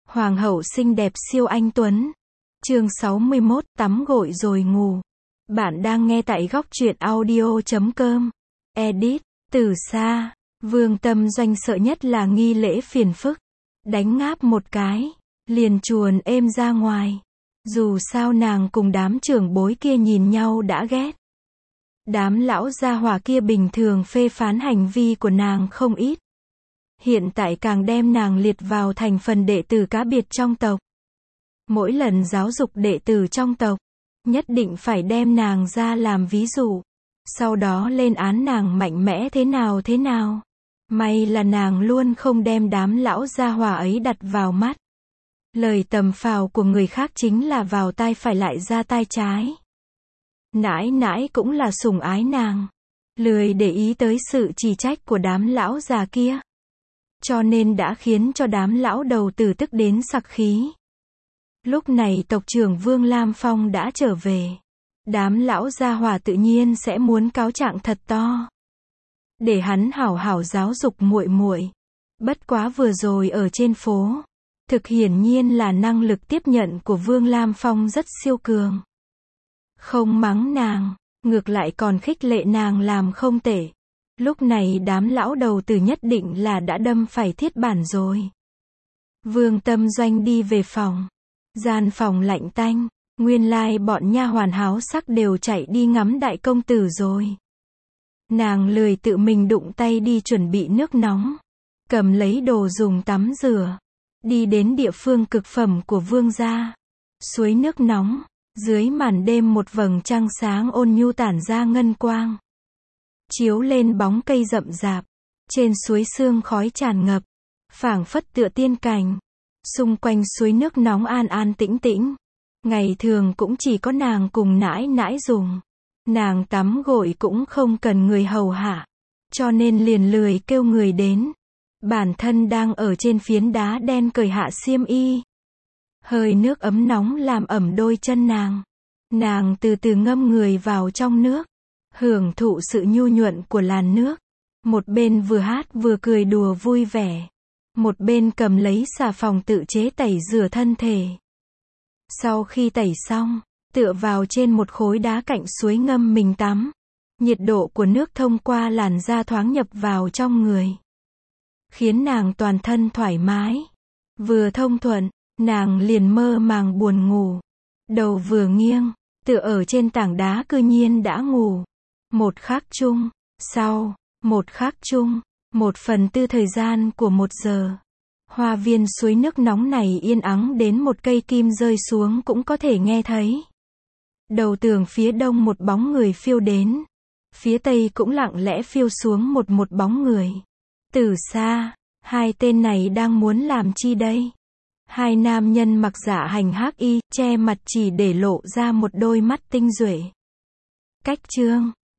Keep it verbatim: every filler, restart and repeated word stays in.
Hoàng hậu xinh đẹp siêu anh tuấn. Chương sáu mươi mốt, tắm gội rồi ngủ. Bạn đang nghe tại góc truyện audio chấm com. Edit, từ xa, Vương Tâm Doanh sợ nhất là nghi lễ phiền phức. Đánh ngáp một cái, liền chuồn êm ra ngoài. Dù sao nàng cùng đám trưởng bối kia nhìn nhau đã ghét. Đám lão gia hỏa kia bình thường phê phán hành vi của nàng không ít. Hiện tại càng đem nàng liệt vào thành phần đệ tử cá biệt trong tộc. Mỗi lần giáo dục đệ tử trong tộc, nhất định phải đem nàng ra làm ví dụ. Sau đó lên án nàng mạnh mẽ thế nào thế nào. May là nàng luôn không đem đám lão gia hỏa ấy đặt vào mắt. Lời tầm phào của người khác chính là vào tai phải lại ra tai trái. Nãi nãi cũng là sủng ái nàng. Lười để ý tới sự chỉ trách của đám lão già kia. Cho nên đã khiến cho đám lão đầu tử tức đến sặc khí. Lúc này tộc trưởng Vương Lam Phong đã trở về. Đám lão gia hỏa tự nhiên sẽ muốn cáo trạng thật to. Để hắn hảo hảo giáo dục muội muội. Bất quá vừa rồi ở trên phố, thực hiển nhiên là năng lực tiếp nhận của Vương Lam Phong rất siêu cường. Không mắng nàng, ngược lại còn khích lệ nàng làm không tệ. Lúc này đám lão đầu tử nhất định là đã đâm phải thiết bản rồi. Vương Tâm Doanh đi về phòng. Gian phòng lạnh tanh, nguyên lai bọn nha hoàn háo sắc đều chạy đi ngắm đại công tử rồi. Nàng lười tự mình đụng tay đi chuẩn bị nước nóng, cầm lấy đồ dùng tắm rửa, đi đến địa phương cực phẩm của vương gia. Suối nước nóng, dưới màn đêm một vầng trăng sáng ôn nhu tản ra ngân quang. Chiếu lên bóng cây rậm rạp, trên suối sương khói tràn ngập, phảng phất tựa tiên cảnh. Xung quanh suối nước nóng an an tĩnh tĩnh. Ngày thường cũng chỉ có nàng cùng nãi nãi dùng. Nàng tắm gội cũng không cần người hầu hạ, cho nên liền lười kêu người đến. Bản thân đang ở trên phiến đá đen cởi hạ xiêm y. Hơi nước ấm nóng làm ẩm đôi chân nàng. Nàng từ từ ngâm người vào trong nước, hưởng thụ sự nhu nhuận của làn nước. Một bên vừa hát vừa cười đùa vui vẻ. Một bên cầm lấy xà phòng tự chế tẩy rửa thân thể. Sau khi tẩy xong, tựa vào trên một khối đá cạnh suối ngâm mình tắm. Nhiệt độ của nước thông qua làn da thoáng nhập vào trong người, khiến nàng toàn thân thoải mái. Vừa thông thuận, nàng liền mơ màng buồn ngủ. Đầu vừa nghiêng, tựa ở trên tảng đá cư nhiên đã ngủ. Một khắc chung, sau, một khắc chung. Một phần tư thời gian của một giờ. Hoa viên suối nước nóng này yên ắng đến một cây kim rơi xuống cũng có thể nghe thấy. Đầu tường phía đông một bóng người phiêu đến. Phía tây cũng lặng lẽ phiêu xuống một một bóng người. Từ xa, hai tên này đang muốn làm chi đây? Hai nam nhân mặc dạ hành hắc y, che mặt chỉ để lộ ra một đôi mắt tinh duệ. Cách chương